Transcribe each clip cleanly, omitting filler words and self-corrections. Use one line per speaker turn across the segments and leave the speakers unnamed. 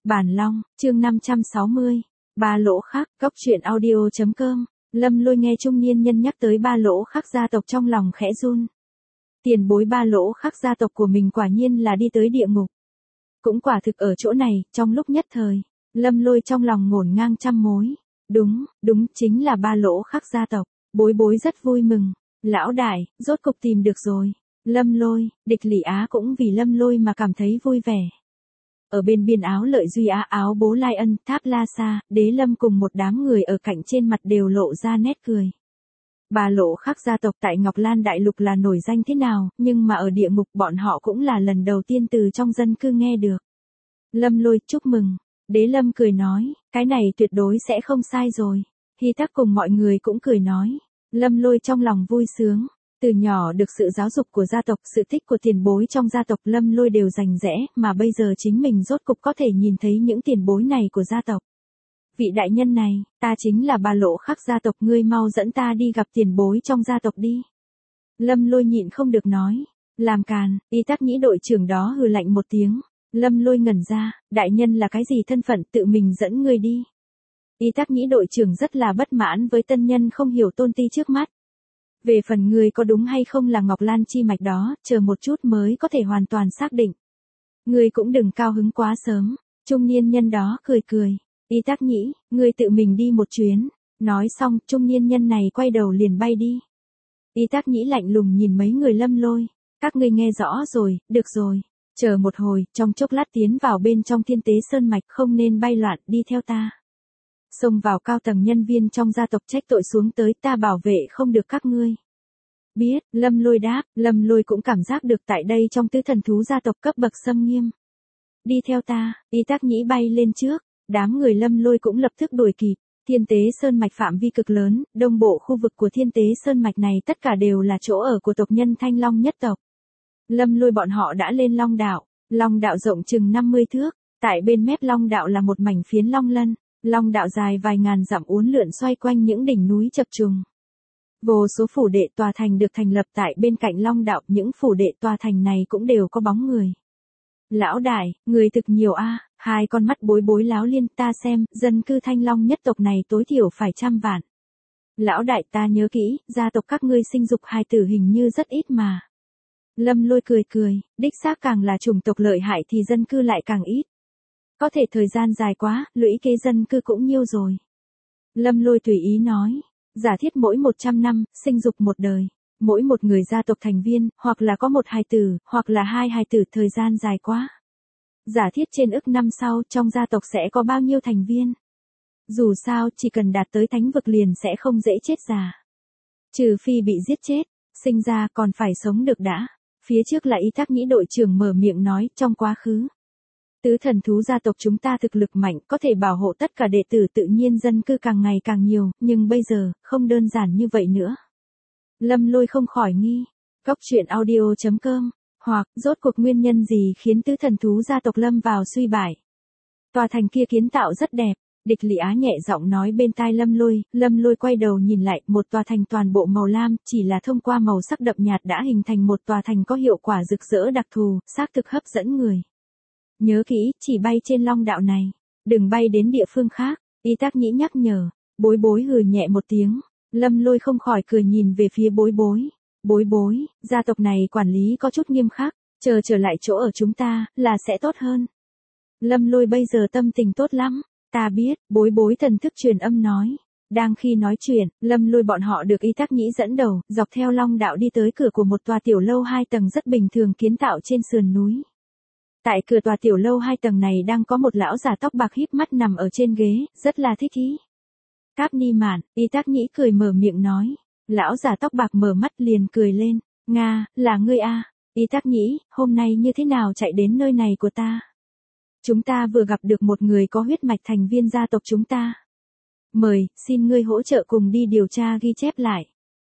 Bản Long, chương 560. Ba lỗ khác, góc truyện audio.com. Lâm Lôi nghe trung niên nhân nhắc tới ba lỗ khác gia tộc trong lòng khẽ run. Tiền bối ba lỗ khác gia tộc của mình quả nhiên là đi tới địa ngục. Cũng quả thực ở chỗ này, trong lúc nhất thời, Lâm Lôi trong lòng ngổn ngang trăm mối. Đúng, chính là ba lỗ khác gia tộc. Bối bối rất vui mừng. Lão đại, rốt cục tìm được rồi. Lâm Lôi, địch Lý Á cũng vì Lâm Lôi mà cảm thấy vui vẻ. Ở bên biên Áo Lợi Duy Á, Áo Bố Lai Ân, Tháp La Sa, Đế Lâm cùng một đám người ở cạnh trên mặt đều lộ ra nét cười. Ba lỗ khác gia tộc tại Ngọc Lan Đại Lục là nổi danh thế nào, nhưng mà ở địa ngục bọn họ cũng là lần đầu tiên từ trong dân cư nghe được. Lâm Lôi, chúc mừng. Đế Lâm cười nói, cái này tuyệt đối sẽ không sai rồi. Hy Tắc cùng mọi người cũng cười nói. Lâm Lôi trong lòng vui sướng. Từ nhỏ được sự giáo dục của gia tộc, sự thích của tiền bối trong gia tộc Lâm Lôi đều rành rẽ, mà bây giờ chính mình rốt cục có thể nhìn thấy những tiền bối này của gia tộc. Vị đại nhân này, ta chính là ba lỗ khác gia tộc, ngươi mau dẫn ta đi gặp tiền bối trong gia tộc đi. Lâm Lôi nhịn không được nói. Làm càn, Y Tắc Nhĩ đội trưởng đó hừ lạnh một tiếng. Lâm Lôi ngẩn ra, đại nhân là cái gì thân phận, tự mình dẫn ngươi đi. Y Tắc Nhĩ đội trưởng rất là bất mãn với tân nhân không hiểu tôn ti trước mắt. Về phần người có đúng hay không là Ngọc Lan chi mạch đó, chờ một chút mới có thể hoàn toàn xác định. Người cũng đừng cao hứng quá sớm. Trung niên nhân đó cười. Y Tắc Nhĩ, người tự mình đi một chuyến. Nói xong, trung niên nhân này quay đầu liền bay đi. Y Tắc Nhĩ lạnh lùng nhìn mấy người Lâm Lôi. Các ngươi nghe rõ rồi, được rồi. Chờ một hồi, trong chốc lát tiến vào bên trong Thiên Tế Sơn Mạch, không nên bay loạn, đi theo ta. Xông vào cao tầng nhân viên trong gia tộc trách tội xuống tới, ta bảo vệ không được các ngươi. Biết, Lâm Lôi đáp. Lâm Lôi cũng cảm giác được tại đây trong tứ thần thú gia tộc cấp bậc xâm nghiêm. Đi theo ta. Y Tắc Nhĩ bay lên trước. Đám người Lâm Lôi cũng lập tức đuổi kịp. Thiên Tế Sơn Mạch phạm vi cực lớn, đông bộ khu vực của Thiên Tế Sơn Mạch này tất cả đều là chỗ ở của tộc nhân Thanh Long nhất tộc. Lâm Lôi bọn họ đã lên Long Đạo. Long Đạo rộng chừng 50 thước. Tại bên mép Long Đạo là một mảnh phiến long lân. Long Đạo dài vài ngàn dặm uốn lượn xoay quanh những đỉnh núi chập trùng. Vô số phủ đệ tòa thành được thành lập tại bên cạnh Long Đạo, những phủ đệ tòa thành này cũng đều có bóng người. Lão đại, người thực nhiều a. Hai con mắt bối bối láo liên, ta xem, dân cư Thanh Long nhất tộc này tối thiểu phải 100 vạn. Lão đại, ta nhớ kỹ, gia tộc các ngươi sinh dục hài tử hình như rất ít mà. Lâm Lôi cười, đích xác càng là chủng tộc lợi hại thì dân cư lại càng ít. Có thể thời gian dài quá, lũy kế dân cư cũng nhiều rồi. Lâm Lôi tùy ý nói, giả thiết mỗi 100 năm, sinh dục một đời. Mỗi một người gia tộc thành viên, hoặc là có một hài tử, hoặc là hai hài tử, thời gian dài quá. Giả thiết trên ức năm sau, trong gia tộc sẽ có bao nhiêu thành viên? Dù sao, chỉ cần đạt tới thánh vực liền sẽ không dễ chết già. Trừ phi bị giết chết, sinh ra còn phải sống được đã. Phía trước là Y Tắc Nhĩ đội trưởng mở miệng nói, trong quá khứ. Tứ thần thú gia tộc chúng ta thực lực mạnh, có thể bảo hộ tất cả đệ tử, tự nhiên dân cư càng ngày càng nhiều, nhưng bây giờ, không đơn giản như vậy nữa. Lâm Lôi không khỏi nghi. Góc truyện audio.com. Hoặc, rốt cuộc nguyên nhân gì khiến tứ thần thú gia tộc lâm vào suy bại. Tòa thành kia kiến tạo rất đẹp. Địch Lý Á nhẹ giọng nói bên tai Lâm Lôi quay đầu nhìn lại, một tòa thành toàn bộ màu lam, chỉ là thông qua màu sắc đậm nhạt đã hình thành một tòa thành có hiệu quả rực rỡ đặc thù, xác thực hấp dẫn người. Nhớ kỹ, chỉ bay trên Long Đạo này, đừng bay đến địa phương khác. Y Tắc Nhĩ nhắc nhở. Bối bối hừ nhẹ một tiếng. Lâm Lôi không khỏi cười nhìn về phía bối bối. Bối bối, gia tộc này quản lý có chút nghiêm khắc, chờ trở lại chỗ ở chúng ta, là sẽ tốt hơn. Lâm Lôi bây giờ tâm tình tốt lắm. Ta biết, bối bối thần thức truyền âm nói. Đang khi nói chuyện, Lâm Lôi bọn họ được Y Tắc Nhĩ dẫn đầu, dọc theo Long Đạo đi tới cửa của một tòa tiểu lâu 2 tầng rất bình thường kiến tạo trên sườn núi. Tại cửa tòa tiểu lâu 2 tầng này đang có một lão già tóc bạc híp mắt nằm ở trên ghế, rất là thích ý. Cáp Ni Mạn, Y Tắc Nhĩ cười mở miệng nói. Lão già tóc bạc mở mắt liền cười lên. Nga, là ngươi a? Y Tắc Nhĩ, hôm nay như thế nào chạy đến nơi này của ta? Chúng ta vừa gặp được một người có huyết mạch thành viên gia tộc chúng ta. Mời, xin ngươi hỗ trợ cùng đi điều tra ghi chép lại.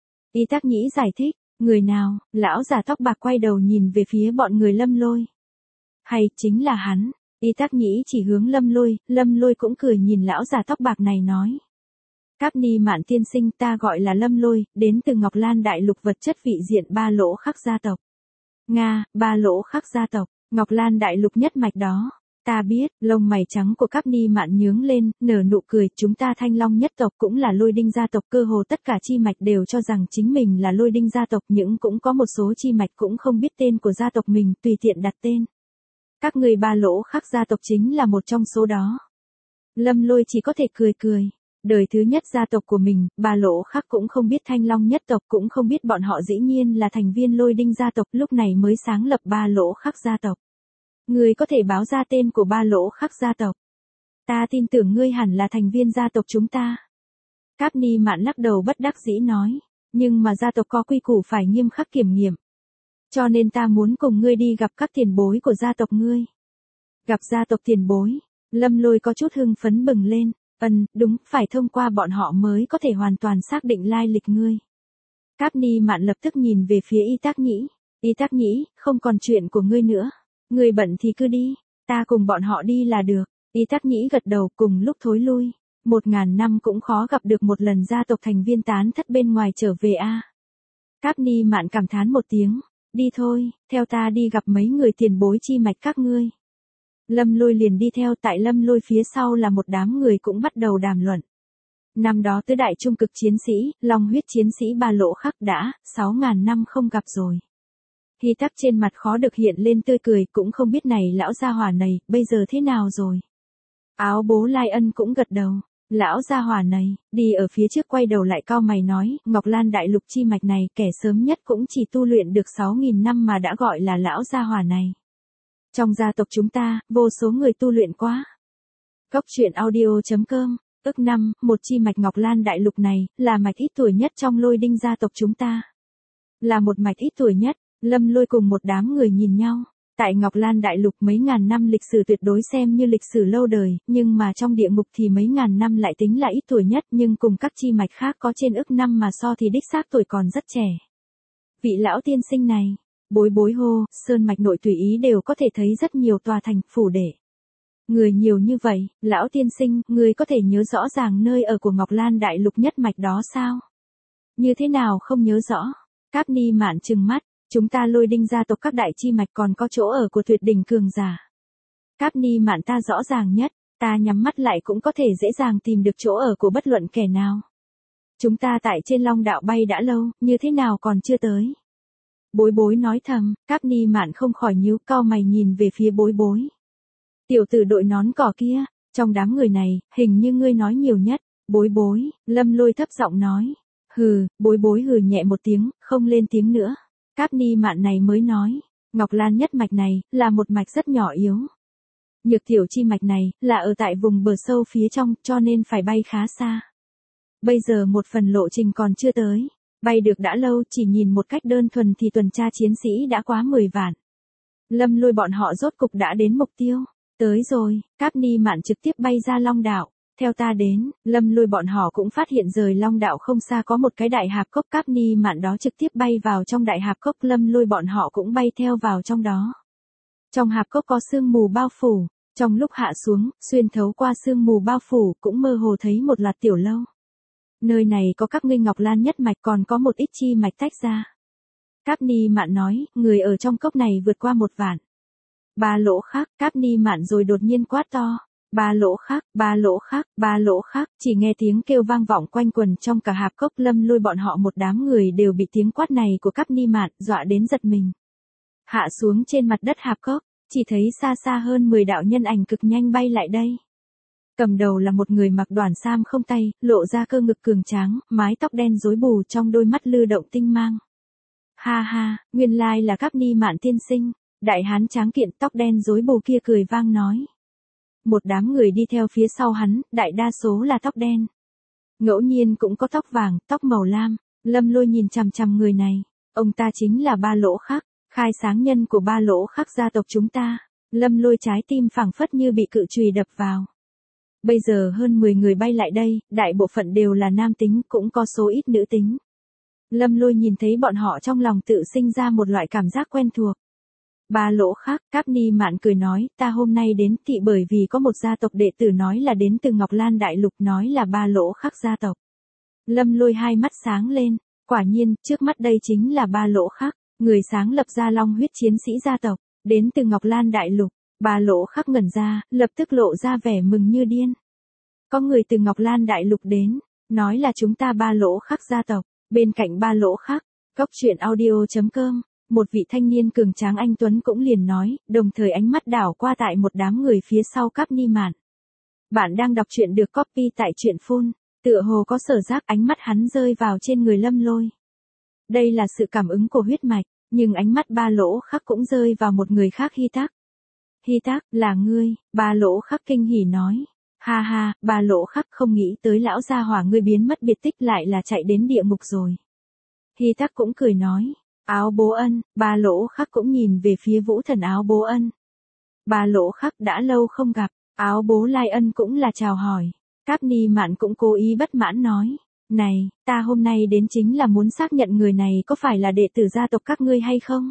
Y Tắc Nhĩ giải thích. Người nào? Lão già tóc bạc quay đầu nhìn về phía bọn người Lâm Lôi. Hay, chính là hắn. Y Tắc Nhĩ chỉ hướng Lâm Lôi cũng cười nhìn lão già tóc bạc này nói. Cáp Ni Mạn tiên sinh, ta gọi là Lâm Lôi, đến từ Ngọc Lan Đại Lục vật chất vị diện ba lỗ khác gia tộc. Nga, ba lỗ khác gia tộc, Ngọc Lan Đại Lục nhất mạch đó. Ta biết, lông mày trắng của Cáp Ni Mạn nhướng lên, nở nụ cười, chúng ta Thanh Long nhất tộc cũng là Lôi Đinh gia tộc, cơ hồ tất cả chi mạch đều cho rằng chính mình là Lôi Đinh gia tộc, nhưng cũng có một số chi mạch cũng không biết tên của gia tộc mình, tùy tiện đặt tên. Các người Ba Lỗ Khắc gia tộc chính là một trong số đó. Lâm Lôi chỉ có thể cười cười. Đời thứ nhất gia tộc của mình, Ba Lỗ Khắc cũng không biết Thanh Long nhất tộc, cũng không biết bọn họ dĩ nhiên là thành viên Lôi Đinh gia tộc, lúc này mới sáng lập Ba Lỗ Khắc gia tộc. Ngươi có thể báo ra tên của Ba Lỗ Khắc gia tộc. Ta tin tưởng ngươi hẳn là thành viên gia tộc chúng ta. Cáp Ni Mạn lắc đầu bất đắc dĩ nói, nhưng mà gia tộc có quy củ phải nghiêm khắc kiểm nghiệm. Cho nên ta muốn cùng ngươi đi gặp các tiền bối của gia tộc ngươi. Gặp gia tộc tiền bối, Lâm Lôi có chút hưng phấn bừng lên, đúng, phải thông qua bọn họ mới có thể hoàn toàn xác định lai lịch ngươi. Cáp Ni Mạn lập tức nhìn về phía Y Tác Nhĩ. Y Tác Nhĩ, không còn chuyện của ngươi nữa. Ngươi bận thì cứ đi, ta cùng bọn họ đi là được. Y Tác Nhĩ gật đầu, cùng lúc thối lui. 1000 năm cũng khó gặp được một lần gia tộc thành viên tán thất bên ngoài trở về a. Cáp Ni Mạn cảm thán một tiếng, đi thôi, theo ta đi gặp mấy người tiền bối chi mạch các ngươi. Lâm Lôi liền đi theo, tại Lâm Lôi phía sau là một đám người cũng bắt đầu đàm luận. Năm đó tứ đại trung cực chiến sĩ, long huyết chiến sĩ Ba Lỗ Khắc đã 6000 năm không gặp rồi. Hy Tắc trên mặt khó được hiện lên tươi cười, cũng không biết này lão gia hỏa này, bây giờ thế nào rồi. Áo bố Lai Ân cũng gật đầu, lão gia hỏa này, đi ở phía trước quay đầu lại cau mày nói, Ngọc Lan đại lục chi mạch này, kẻ sớm nhất cũng chỉ tu luyện được 6000 năm mà đã gọi là lão gia hỏa này. Trong gia tộc chúng ta, vô số người tu luyện quá. Góc truyện audio.com, ước năm, một chi mạch Ngọc Lan đại lục này, là mạch ít tuổi nhất trong Lôi Đinh gia tộc chúng ta. Là một mạch ít tuổi nhất. Lâm Lôi cùng một đám người nhìn nhau. Tại Ngọc Lan đại lục mấy ngàn năm lịch sử tuyệt đối xem như lịch sử lâu đời, nhưng mà trong địa ngục thì mấy ngàn năm lại tính là ít tuổi nhất, nhưng cùng các chi mạch khác có trên ức năm mà so thì đích xác tuổi còn rất trẻ. Vị lão tiên sinh này, bối bối hô, sơn mạch nội tùy ý đều có thể thấy rất nhiều tòa thành phủ để. Người nhiều như vậy, lão tiên sinh, người có thể nhớ rõ ràng nơi ở của Ngọc Lan đại lục nhất mạch đó sao? Như thế nào không nhớ rõ? Cáp Ni Mạn trừng mắt. Chúng ta Lôi Đinh gia tộc các đại chi mạch còn có chỗ ở của tuyệt đỉnh cường giả. Cáp Ni Mạn ta rõ ràng nhất, ta nhắm mắt lại cũng có thể dễ dàng tìm được chỗ ở của bất luận kẻ nào. Chúng ta tại trên Long đạo bay đã lâu, như thế nào còn chưa tới. Bối bối nói thầm, Cáp Ni Mạn không khỏi nhíu cau mày nhìn về phía bối bối. Tiểu tử đội nón cỏ kia, trong đám người này, hình như ngươi nói nhiều nhất. Bối bối, Lâm Lôi thấp giọng nói. Hừ, bối bối hừ nhẹ một tiếng, không lên tiếng nữa. Cáp Ni Mạn này mới nói, Ngọc Lan nhất mạch này, là một mạch rất nhỏ yếu. Nhược tiểu chi mạch này, là ở tại vùng bờ sâu phía trong, cho nên phải bay khá xa. Bây giờ một phần lộ trình còn chưa tới, bay được đã lâu, chỉ nhìn một cách đơn thuần thì tuần tra chiến sĩ đã quá 10 vạn. Lâm Lôi bọn họ rốt cục đã đến mục tiêu, tới rồi, Cáp Ni Mạn trực tiếp bay ra Long đạo. Theo ta đến, Lâm Lôi bọn họ cũng phát hiện rời Long đạo không xa có một cái đại hạp cốc, Cáp Ni Mạn đó trực tiếp bay vào trong đại hạp cốc, Lâm Lôi bọn họ cũng bay theo vào trong đó. Trong hạp cốc có sương mù bao phủ, trong lúc hạ xuống, xuyên thấu qua sương mù bao phủ, cũng mơ hồ thấy một loạt tiểu lâu. Nơi này có các ngươi Ngọc Lan nhất mạch, còn có một ít chi mạch tách ra. Cáp Ni Mạn nói, người ở trong cốc này vượt qua 1 vạn. Ba Lỗ Khắc, Cáp Ni Mạn rồi đột nhiên quát to. Ba Lỗ Khắc, Ba Lỗ Khắc, Ba Lỗ Khắc, chỉ nghe tiếng kêu vang vọng quanh quần trong cả hạp cốc. Lâm Lôi bọn họ một đám người đều bị tiếng quát này của Cáp Ni Mạn dọa đến giật mình. Hạ xuống trên mặt đất hạp cốc, chỉ thấy xa xa hơn 10 đạo nhân ảnh cực nhanh bay lại đây. Cầm đầu là một người mặc đoản sam không tay, lộ ra cơ ngực cường tráng, mái tóc đen rối bù, trong đôi mắt lư động tinh mang. Ha ha, nguyên lai là Cáp Ni Mạn tiên sinh. Đại hán tráng kiện tóc đen rối bù kia cười vang nói. Một đám người đi theo phía sau hắn, đại đa số là tóc đen. Ngẫu nhiên cũng có tóc vàng, tóc màu lam. Lâm Lôi nhìn chằm chằm người này. Ông ta chính là Ba Lỗ Khắc, khai sáng nhân của Ba Lỗ Khắc gia tộc chúng ta. Lâm Lôi trái tim phảng phất như bị cự chùy đập vào. Bây giờ hơn 10 người bay lại đây, đại bộ phận đều là nam tính, cũng có số ít nữ tính. Lâm Lôi nhìn thấy bọn họ trong lòng tự sinh ra một loại cảm giác quen thuộc. Ba Lỗ Khắc, Cáp Ni Mạn cười nói, ta hôm nay đến thị bởi vì có một gia tộc đệ tử nói là đến từ Ngọc Lan đại lục, nói là Ba Lỗ Khắc gia tộc. Lâm Lôi hai mắt sáng lên, quả nhiên, trước mắt đây chính là Ba Lỗ Khắc, người sáng lập ra Long huyết chiến sĩ gia tộc, đến từ Ngọc Lan đại lục. Ba Lỗ Khắc ngẩn ra, lập tức lộ ra vẻ mừng như điên. Có người từ Ngọc Lan Đại Lục đến, nói là chúng ta Ba Lỗ Khắc gia tộc. Bên cạnh Ba Lỗ Khắc, Cốc truyện audio.com, một vị thanh niên cường tráng anh Tuấn cũng liền nói, đồng thời ánh mắt đảo qua tại một đám người phía sau Cáp Ni Mạn. Bạn đang đọc truyện được copy tại truyện phone, tựa hồ có sở giác ánh mắt hắn rơi vào trên người Lâm Lôi. Đây là sự cảm ứng của huyết mạch, nhưng ánh mắt Ba Lỗ Khắc cũng rơi vào một người khác. Hy Tắc. Hy Tắc, là ngươi, Ba Lỗ Khắc kinh hỉ nói. Ha ha, Ba Lỗ Khắc không nghĩ tới lão gia hỏa ngươi biến mất biệt tích lại là chạy đến địa ngục rồi. Hy Tắc cũng cười nói, Áo Bố Ân, Ba Lỗ Khắc cũng nhìn về phía Vũ Thần Áo Bố Ân. Ba Lỗ Khắc đã lâu không gặp, Áo Bố Lai Ân cũng là chào hỏi. Cáp Ni Mạn cũng cố ý bất mãn nói, này, ta hôm nay đến chính là muốn xác nhận người này có phải là đệ tử gia tộc các ngươi hay không?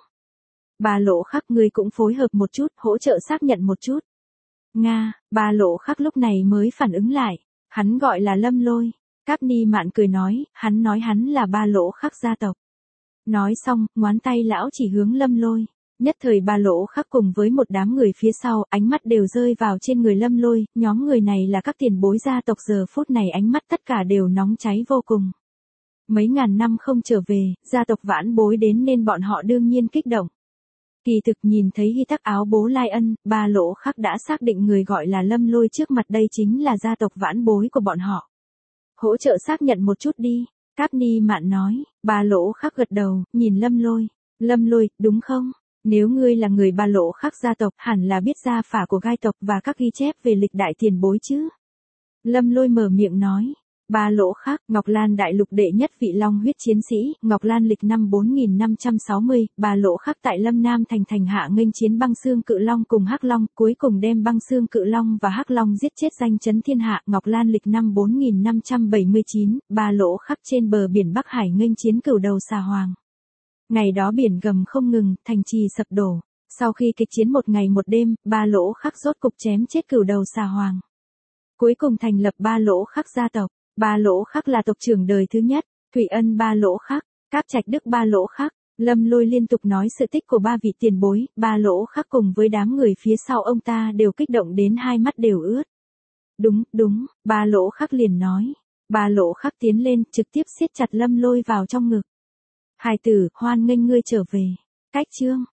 Ba Lỗ Khắc ngươi cũng phối hợp một chút, hỗ trợ xác nhận một chút. Nga, Ba Lỗ Khắc lúc này mới phản ứng lại, hắn gọi là Lâm Lôi. Cáp Ni Mạn cười nói hắn là Ba Lỗ Khắc gia tộc. Nói xong, ngón tay lão chỉ hướng Lâm Lôi. Nhất thời Ba Lỗ Khắc cùng với một đám người phía sau, ánh mắt đều rơi vào trên người Lâm Lôi, nhóm người này là các tiền bối gia tộc, giờ phút này ánh mắt tất cả đều nóng cháy vô cùng. Mấy ngàn năm không trở về, gia tộc vãn bối đến nên bọn họ đương nhiên kích động. Kỳ thực nhìn thấy Hy Tắc Áo Bố Lai Ân, Ba Lỗ Khắc đã xác định người gọi là Lâm Lôi trước mặt đây chính là gia tộc vãn bối của bọn họ. Hỗ trợ xác nhận một chút đi, Cáp Ni Mạn nói. Ba Lỗ Khắc gật đầu, nhìn Lâm Lôi. Lâm Lôi, đúng không? Nếu ngươi là người Ba Lỗ Khắc gia tộc, hẳn là biết gia phả của gai tộc và các ghi chép về lịch đại tiền bối chứ? Lâm Lôi mở miệng nói. Ba Lỗ Khắc, Ngọc Lan Đại Lục đệ nhất vị long huyết chiến sĩ, Ngọc Lan lịch năm 4560, Ba Lỗ Khắc tại Lâm Nam thành hạ nghênh chiến Băng Xương Cự Long cùng Hắc Long, cuối cùng đem Băng Xương Cự Long và Hắc Long giết chết danh chấn thiên hạ. Ngọc Lan lịch năm 4579, Ba Lỗ Khắc trên bờ biển Bắc Hải nghênh chiến Cửu Đầu Xà Hoàng. Ngày đó biển gầm không ngừng, thành trì sập đổ. Sau khi kịch chiến một ngày một đêm, Ba Lỗ Khắc rốt cục chém chết Cửu Đầu Xà Hoàng. Cuối cùng thành lập Ba Lỗ Khắc gia tộc. Ba Lỗ Khắc là tộc trưởng đời thứ nhất, Thủy Ân Ba Lỗ Khắc, Cáp Trạch Đức Ba Lỗ Khắc. Lâm Lôi liên tục nói sự tích của ba vị tiền bối, Ba Lỗ Khắc cùng với đám người phía sau ông ta đều kích động đến hai mắt đều ướt. Đúng, Ba Lỗ Khắc liền nói. Ba Lỗ Khắc tiến lên, trực tiếp siết chặt Lâm Lôi vào trong ngực. Hài tử, hoan nghênh ngươi trở về. Cách chương